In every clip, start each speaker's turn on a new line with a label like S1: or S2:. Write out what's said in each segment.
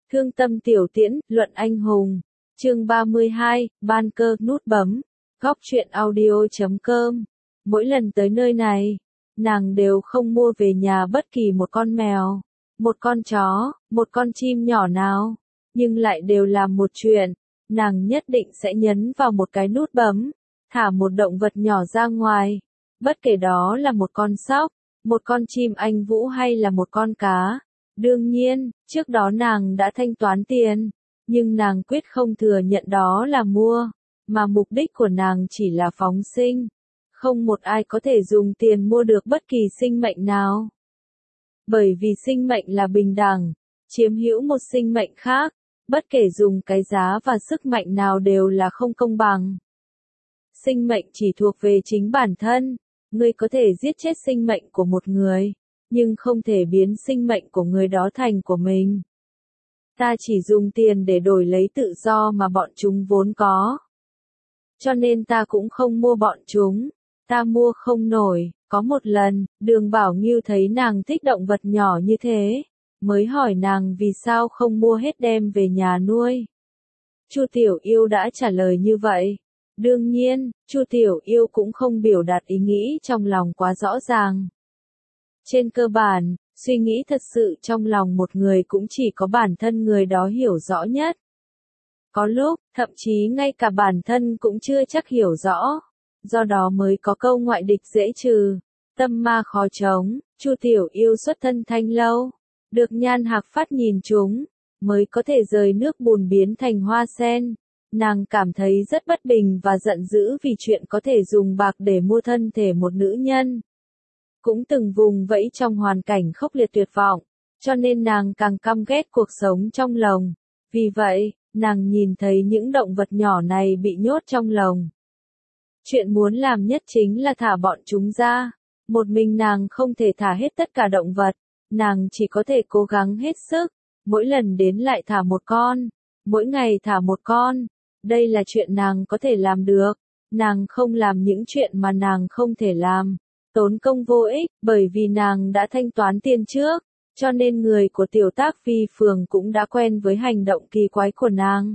S1: Thương tâm tiểu tiễn, luận anh hùng. Chương 32, ban cơ, nút bấm. Góc truyện audio.com. Mỗi lần tới nơi này, nàng đều không mua về nhà bất kỳ một con mèo, một con chó, một con chim nhỏ nào, nhưng lại đều làm một chuyện, nàng nhất định sẽ nhấn vào một cái nút bấm, thả một động vật nhỏ ra ngoài, bất kể đó là một con sóc, một con chim anh vũ hay là một con cá. Đương nhiên, trước đó nàng đã thanh toán tiền, nhưng nàng quyết không thừa nhận đó là mua, mà mục đích của nàng chỉ là phóng sinh. Không một ai có thể dùng tiền mua được bất kỳ sinh mệnh nào. Bởi vì sinh mệnh là bình đẳng, chiếm hữu một sinh mệnh khác, bất kể dùng cái giá và sức mạnh nào đều là không công bằng. Sinh mệnh chỉ thuộc về chính bản thân, ngươi có thể giết chết sinh mệnh của một người, nhưng không thể biến sinh mệnh của người đó thành của mình. Ta chỉ dùng tiền để đổi lấy tự do mà bọn chúng vốn có. Cho nên ta cũng không mua bọn chúng, ta mua không nổi. Có một lần, Đường Bảo Ngưu thấy nàng thích động vật nhỏ như thế, mới hỏi nàng vì sao không mua hết đem về nhà nuôi. Chu Tiểu Yêu đã trả lời như vậy. Đương nhiên, Chu Tiểu Yêu cũng không biểu đạt ý nghĩ trong lòng quá rõ ràng. Trên cơ bản, suy nghĩ thật sự trong lòng một người cũng chỉ có bản thân người đó hiểu rõ nhất. Có lúc, thậm chí ngay cả bản thân cũng chưa chắc hiểu rõ. Do đó mới có câu ngoại địch dễ trừ, tâm ma khó chống. Chu Tiểu Yêu xuất thân Thanh Lâu, được Nhan Hạc Phát nhìn chúng, mới có thể rời nước bùn biến thành hoa sen. Nàng cảm thấy rất bất bình và giận dữ vì chuyện có thể dùng bạc để mua thân thể một nữ nhân. Cũng từng vùng vẫy trong hoàn cảnh khốc liệt tuyệt vọng, cho nên nàng càng căm ghét cuộc sống trong lồng. Vì vậy, nàng nhìn thấy những động vật nhỏ này bị nhốt trong lồng. Chuyện muốn làm nhất chính là thả bọn chúng ra. Một mình nàng không thể thả hết tất cả động vật, nàng chỉ có thể cố gắng hết sức, mỗi lần đến lại thả một con, mỗi ngày thả một con. Đây là chuyện nàng có thể làm được, nàng không làm những chuyện mà nàng không thể làm. Tốn công vô ích, bởi vì nàng đã thanh toán tiền trước, cho nên người của Tiểu Tác Phi Phường cũng đã quen với hành động kỳ quái của nàng.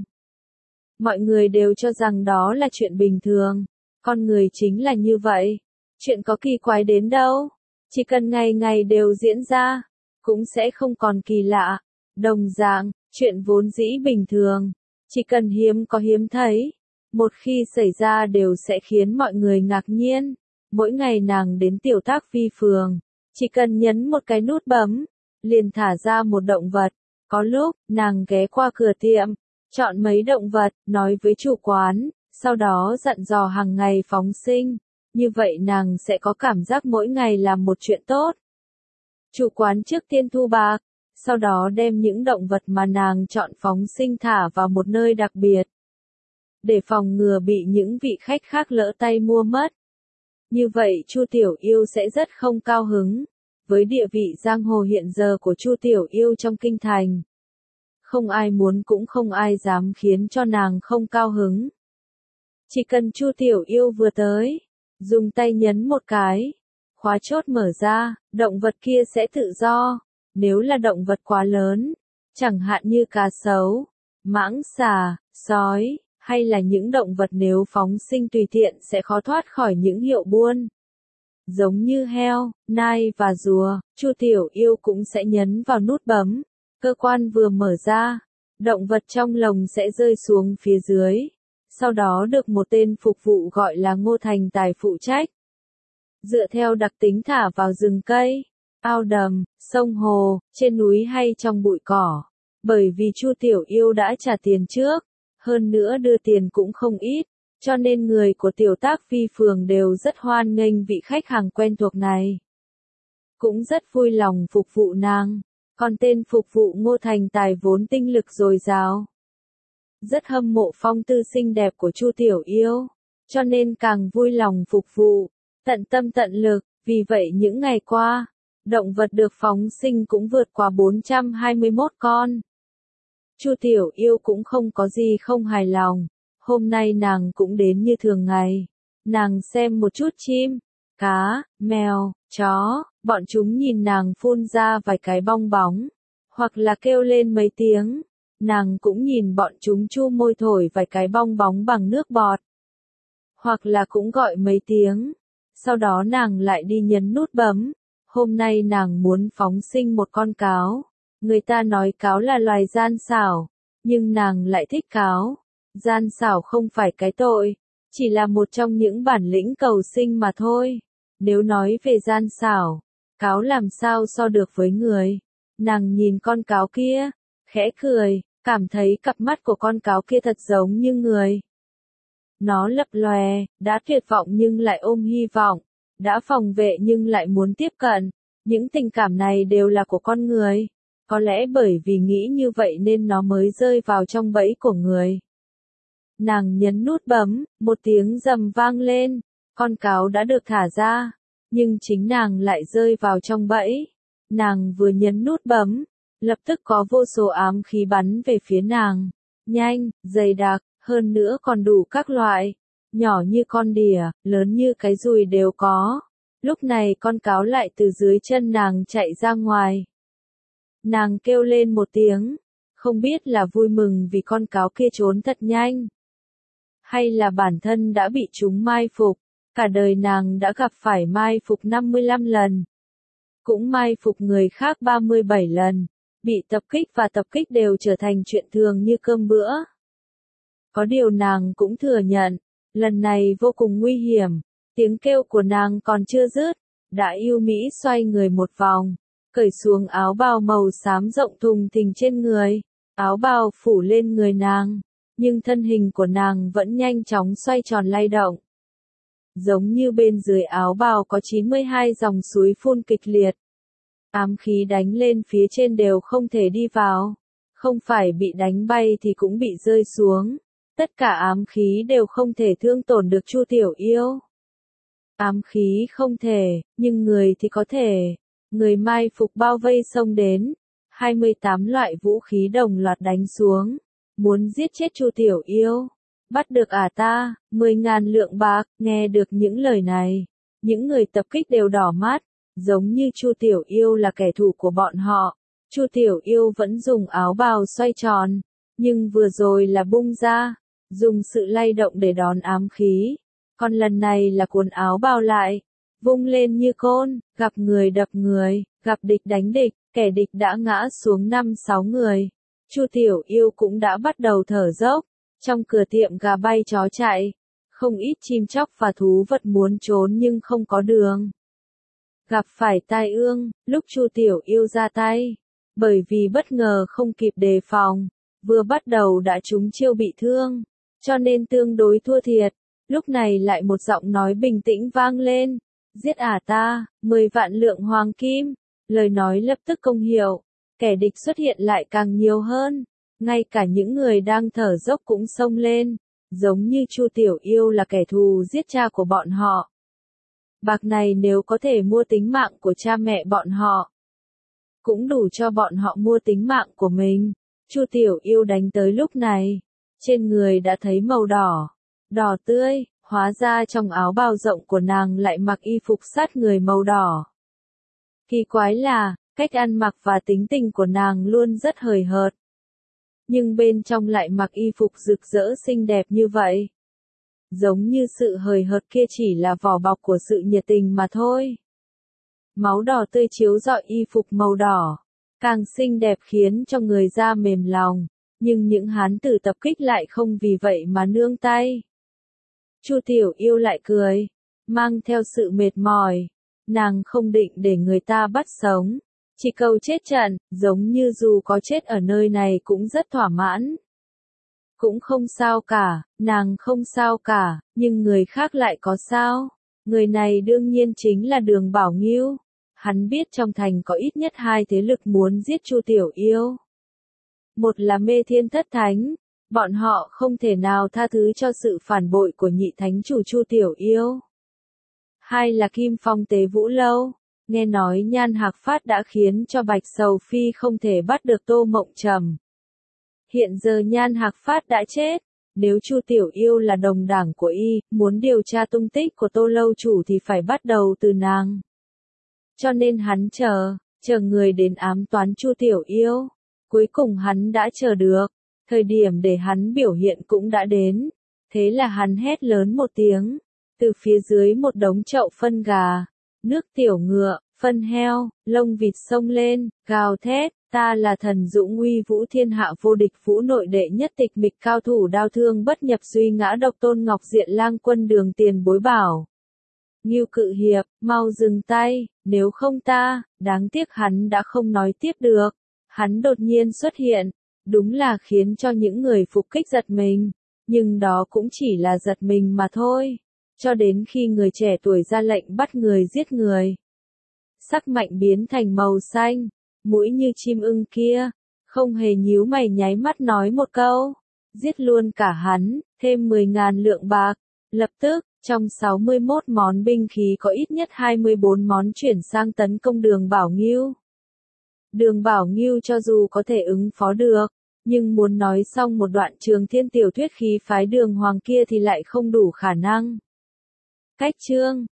S1: Mọi người đều cho rằng đó là chuyện bình thường, con người chính là như vậy, chuyện có kỳ quái đến đâu, chỉ cần ngày ngày đều diễn ra, cũng sẽ không còn kỳ lạ. Đồng dạng, chuyện vốn dĩ bình thường, chỉ cần hiếm có hiếm thấy, một khi xảy ra đều sẽ khiến mọi người ngạc nhiên. Mỗi ngày nàng đến Tiểu Tác Phi Phường, chỉ cần nhấn một cái nút bấm, liền thả ra một động vật. Có lúc, nàng ghé qua cửa tiệm, chọn mấy động vật, nói với chủ quán, sau đó dặn dò hàng ngày phóng sinh. Như vậy nàng sẽ có cảm giác mỗi ngày làm một chuyện tốt. Chủ quán trước tiên thu bạc, sau đó đem những động vật mà nàng chọn phóng sinh thả vào một nơi đặc biệt, để phòng ngừa bị những vị khách khác lỡ tay mua mất. Như vậy Chu Tiểu Yêu sẽ rất không cao hứng, với địa vị giang hồ hiện giờ của Chu Tiểu Yêu trong kinh thành. Không ai muốn cũng không ai dám khiến cho nàng không cao hứng. Chỉ cần Chu Tiểu Yêu vừa tới, dùng tay nhấn một cái, khóa chốt mở ra, động vật kia sẽ tự do. Nếu là động vật quá lớn, chẳng hạn như cá sấu, mãng xà, sói, hay là những động vật nếu phóng sinh tùy tiện sẽ khó thoát khỏi những hiệu buôn. Giống như heo, nai và rùa, Chu Tiểu Yêu cũng sẽ nhấn vào nút bấm. Cơ quan vừa mở ra, động vật trong lồng sẽ rơi xuống phía dưới. Sau đó được một tên phục vụ gọi là Ngô Thành Tài phụ trách. Dựa theo đặc tính thả vào rừng cây, ao đầm, sông hồ, trên núi hay trong bụi cỏ. Bởi vì Chu Tiểu Yêu đã trả tiền trước, hơn nữa đưa tiền cũng không ít, cho nên người của Tiểu Tác Phi Phường đều rất hoan nghênh vị khách hàng quen thuộc này. Cũng rất vui lòng phục vụ nàng, còn tên phục vụ Ngô Thành Tài vốn tinh lực dồi dào. Rất hâm mộ phong tư xinh đẹp của Chu Tiểu Yêu, cho nên càng vui lòng phục vụ, tận tâm tận lực. Vì vậy những ngày qua, động vật được phóng sinh cũng vượt qua 421 con. Chu Tiểu Yêu cũng không có gì không hài lòng, hôm nay nàng cũng đến như thường ngày. Nàng xem một chút chim, cá, mèo, chó, bọn chúng nhìn nàng phun ra vài cái bong bóng, hoặc là kêu lên mấy tiếng, nàng cũng nhìn bọn chúng chu môi thổi vài cái bong bóng bằng nước bọt. Hoặc là cũng gọi mấy tiếng. Sau đó nàng lại đi nhấn nút bấm. Hôm nay nàng muốn phóng sinh một con cáo. Người ta nói cáo là loài gian xảo, nhưng nàng lại thích cáo. Gian xảo không phải cái tội, chỉ là một trong những bản lĩnh cầu sinh mà thôi. Nếu nói về gian xảo, cáo làm sao so được với người. Nàng nhìn con cáo kia, khẽ cười, cảm thấy cặp mắt của con cáo kia thật giống như người. Nó lập lòe, đã tuyệt vọng nhưng lại ôm hy vọng, đã phòng vệ nhưng lại muốn tiếp cận. Những tình cảm này đều là của con người. Có lẽ bởi vì nghĩ như vậy nên nó mới rơi vào trong bẫy của người. Nàng nhấn nút bấm, một tiếng rầm vang lên, con cáo đã được thả ra, nhưng chính nàng lại rơi vào trong bẫy. Nàng vừa nhấn nút bấm, lập tức có vô số ám khí bắn về phía nàng, nhanh, dày đặc, hơn nữa còn đủ các loại, nhỏ như con đỉa, lớn như cái dùi đều có. Lúc này con cáo lại từ dưới chân nàng chạy ra ngoài. Nàng kêu lên một tiếng, không biết là vui mừng vì con cáo kia trốn thật nhanh, hay là bản thân đã bị chúng mai phục. Cả đời nàng đã gặp phải mai phục 55 lần, cũng mai phục người khác 37 lần, bị tập kích và tập kích đều trở thành chuyện thường như cơm bữa. Có điều nàng cũng thừa nhận, lần này vô cùng nguy hiểm. Tiếng kêu của nàng còn chưa dứt, đã yêu mỹ xoay người một vòng, cởi xuống áo bào màu xám rộng thùng thình trên người. Áo bào phủ lên người nàng, nhưng thân hình của nàng vẫn nhanh chóng xoay tròn lay động. Giống như bên dưới áo bào có 92 dòng suối phun kịch liệt. Ám khí đánh lên phía trên đều không thể đi vào. Không phải bị đánh bay thì cũng bị rơi xuống. Tất cả ám khí đều không thể thương tổn được Chu Tiểu Yêu. Ám khí không thể, nhưng người thì có thể. Người mai phục bao vây xông đến. 28 loại vũ khí đồng loạt đánh xuống. Muốn giết chết Chu Tiểu Yêu. Bắt được ta, 10.000 lượng bạc. Nghe được những lời này, những người tập kích đều đỏ mắt, giống như Chu Tiểu Yêu là kẻ thù của bọn họ. Chu Tiểu Yêu vẫn dùng áo bào xoay tròn, nhưng vừa rồi là bung ra, dùng sự lay động để đón ám khí. Còn lần này là cuốn áo bào lại, vung lên như côn, gặp người đập người, gặp địch đánh địch, kẻ địch đã ngã xuống 5-6 người. Chu Tiểu Yêu cũng đã bắt đầu thở dốc. Trong cửa tiệm gà bay chó chạy, không ít chim chóc và thú vật muốn trốn nhưng không có đường. Gặp phải tai ương, lúc Chu Tiểu Yêu ra tay, bởi vì bất ngờ không kịp đề phòng, vừa bắt đầu đã trúng chiêu bị thương, cho nên tương đối thua thiệt. Lúc này lại một giọng nói bình tĩnh vang lên, giết ta, 10 vạn lượng hoàng kim. Lời nói lập tức công hiệu, kẻ địch xuất hiện lại càng nhiều hơn. Ngay cả những người đang thở dốc cũng xông lên, giống như Chu Tiểu Yêu là kẻ thù giết cha của bọn họ. Bạc này nếu có thể mua tính mạng của cha mẹ bọn họ, cũng đủ cho bọn họ mua tính mạng của mình. Chu Tiểu Yêu đánh tới lúc này, trên người đã thấy màu đỏ, đỏ tươi, hóa ra trong áo bào rộng của nàng lại mặc y phục sát người màu đỏ. Kỳ quái là, cách ăn mặc và tính tình của nàng luôn rất hời hợt. Nhưng bên trong lại mặc y phục rực rỡ xinh đẹp như vậy. Giống như sự hời hợt kia chỉ là vỏ bọc của sự nhiệt tình mà thôi. Máu đỏ tươi chiếu rọi y phục màu đỏ, càng xinh đẹp khiến cho người da mềm lòng, nhưng những hán tử tập kích lại không vì vậy mà nương tay. Chu Tiểu Yêu lại cười, mang theo sự mệt mỏi, nàng không định để người ta bắt sống. Chỉ cầu chết trận, giống như dù có chết ở nơi này cũng rất thỏa mãn. Cũng không sao cả, nàng không sao cả, nhưng người khác lại có sao? Người này đương nhiên chính là Đường Bảo Nghiêu. Hắn biết trong thành có ít nhất 2 thế lực muốn giết Chu Tiểu Yêu. Một là Mê Thiên Thất Thánh, bọn họ không thể nào tha thứ cho sự phản bội của nhị thánh chủ Chu Tiểu Yêu. Hai là Kim Phong Tế Vũ Lâu. Nghe nói Nhan Hạc Phát đã khiến cho Bạch Sầu Phi không thể bắt được Tô Mộng Trầm. Hiện giờ Nhan Hạc Phát đã chết, nếu Chu Tiểu Yêu là đồng đảng của y, muốn điều tra tung tích của Tô lâu chủ thì phải bắt đầu từ nàng. Cho nên hắn chờ người đến ám toán Chu Tiểu Yêu. Cuối cùng hắn đã chờ được, thời điểm để hắn biểu hiện cũng đã đến. Thế là hắn hét lớn một tiếng, từ phía dưới một đống chậu phân gà, nước tiểu ngựa, phân heo, lông vịt xông lên, gào thét, ta là thần dũng uy vũ thiên hạ vô địch vũ nội đệ nhất tịch mịch cao thủ đao thương bất nhập duy ngã độc Tôn Ngọc Diện lang quân Đường Tiền Bối bảo. Ngưu Cự Hiệp, mau dừng tay, nếu không ta, đáng tiếc hắn đã không nói tiếp được. Hắn đột nhiên xuất hiện, đúng là khiến cho những người phục kích giật mình, nhưng đó cũng chỉ là giật mình mà thôi. Cho đến khi người trẻ tuổi ra lệnh bắt người giết người. Sắc mạnh biến thành màu xanh, mũi như chim ưng kia, không hề nhíu mày nháy mắt nói một câu, giết luôn cả hắn, thêm 10.000 lượng bạc. Lập tức, trong 61 món binh khí có ít nhất 24 món chuyển sang tấn công Đường Bảo Ngưu. Đường Bảo Ngưu cho dù có thể ứng phó được, nhưng muốn nói xong một đoạn Trường Thiên tiểu thuyết khí phái Đường Hoàng kia thì lại không đủ khả năng. Cách chương